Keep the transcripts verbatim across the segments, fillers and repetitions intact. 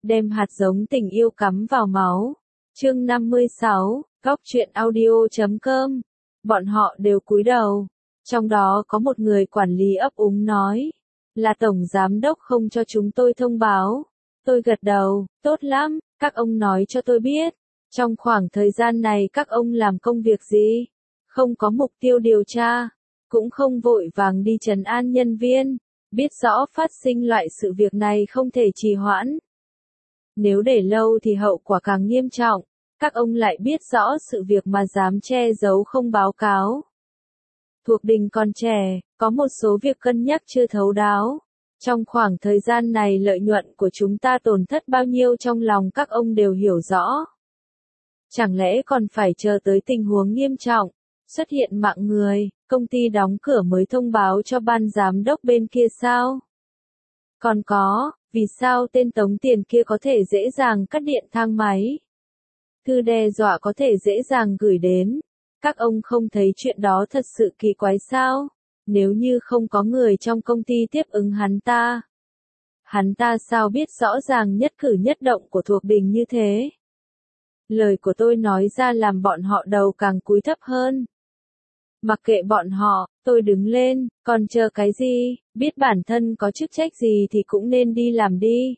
đem hạt giống tình yêu cắm vào máu. Chương năm mươi sáu, góc truyện audio chấm com. Bọn họ đều cúi đầu. Trong đó có một người quản lý ấp úng nói, là tổng giám đốc không cho chúng tôi thông báo. Tôi gật đầu, tốt lắm, các ông nói cho tôi biết. Trong khoảng thời gian này các ông làm công việc gì? Không có mục tiêu điều tra, cũng không vội vàng đi trấn an nhân viên, biết rõ phát sinh loại sự việc này không thể trì hoãn. Nếu để lâu thì hậu quả càng nghiêm trọng, các ông lại biết rõ sự việc mà dám che giấu không báo cáo. Thuộc Đình còn trẻ, có một số việc cân nhắc chưa thấu đáo. Trong khoảng thời gian này lợi nhuận của chúng ta tổn thất bao nhiêu trong lòng các ông đều hiểu rõ. Chẳng lẽ còn phải chờ tới tình huống nghiêm trọng, xuất hiện mạng người, công ty đóng cửa mới thông báo cho ban giám đốc bên kia sao? Còn có, vì sao tên tống tiền kia có thể dễ dàng cắt điện thang máy? Thư đe dọa có thể dễ dàng gửi đến. Các ông không thấy chuyện đó thật sự kỳ quái sao? Nếu như không có người trong công ty tiếp ứng hắn ta, hắn ta sao biết rõ ràng nhất cử nhất động của Thuộc Đình như thế? Lời của tôi nói ra làm bọn họ đầu càng cúi thấp hơn. Mặc kệ bọn họ, tôi đứng lên, còn chờ cái gì, biết bản thân có chức trách gì thì cũng nên đi làm đi.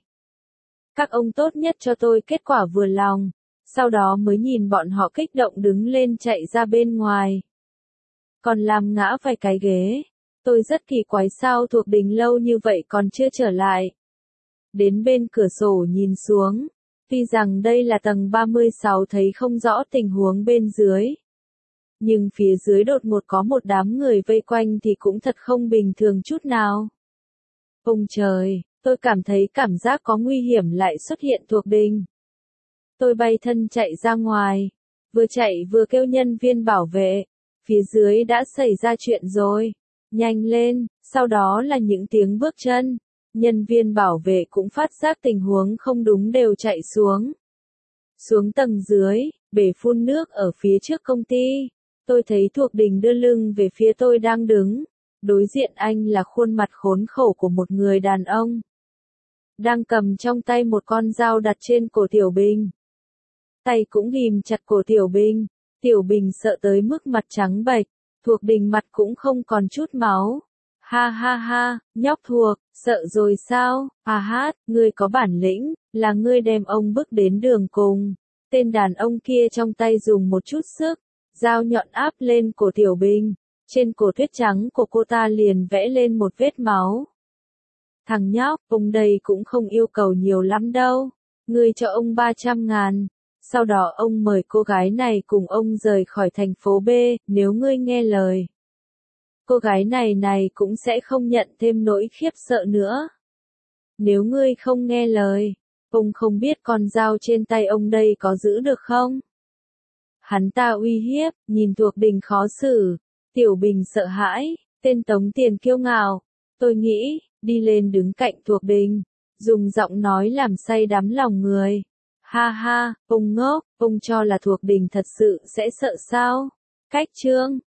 Các ông tốt nhất cho tôi kết quả vừa lòng, sau đó mới nhìn bọn họ kích động đứng lên chạy ra bên ngoài. Còn làm ngã vài cái ghế, tôi rất kỳ quái sao Thuộc Đình lâu như vậy còn chưa trở lại. Đến bên cửa sổ nhìn xuống, tuy rằng đây là tầng ba mươi sáu thấy không rõ tình huống bên dưới. Nhưng phía dưới đột ngột có một đám người vây quanh thì cũng thật không bình thường chút nào. Ông trời, tôi cảm thấy cảm giác có nguy hiểm lại xuất hiện Thuộc Đình. Tôi bay thân chạy ra ngoài, vừa chạy vừa kêu nhân viên bảo vệ, phía dưới đã xảy ra chuyện rồi, nhanh lên, sau đó là những tiếng bước chân. Nhân viên bảo vệ cũng phát giác tình huống không đúng đều chạy xuống. Xuống tầng dưới, bể phun nước ở phía trước công ty. Tôi thấy Thuộc Đình đưa lưng về phía tôi đang đứng. Đối diện anh là khuôn mặt khốn khổ của một người đàn ông. Đang cầm trong tay một con dao đặt trên cổ Tiểu Bình. Tay cũng ghim chặt cổ Tiểu Bình. Tiểu Bình sợ tới mức mặt trắng bệch. Thuộc Đình mặt cũng không còn chút máu. Ha ha ha, nhóc Thuộc, sợ rồi sao? À hát, ngươi có bản lĩnh, là ngươi đem ông bước đến đường cùng. Tên đàn ông kia trong tay dùng một chút sức, dao nhọn áp lên cổ Tiểu Bình. Trên cổ tuyết trắng của cô ta liền vẽ lên một vết máu. Thằng nhóc, ông đây cũng không yêu cầu nhiều lắm đâu. Ngươi cho ông ba trăm ngàn. Sau đó ông mời cô gái này cùng ông rời khỏi thành phố B, nếu ngươi nghe lời. Cô gái này này cũng sẽ không nhận thêm nỗi khiếp sợ nữa. Nếu ngươi không nghe lời, ông không biết con dao trên tay ông đây có giữ được không? Hắn ta uy hiếp, nhìn Thuộc Đình khó xử. Tiểu Bình sợ hãi, tên tống tiền kiêu ngạo. Tôi nghĩ, đi lên đứng cạnh Thuộc Đình, dùng giọng nói làm say đắm lòng người. Ha ha, ông ngốc, ông cho là Thuộc Đình thật sự sẽ sợ sao? Cách chương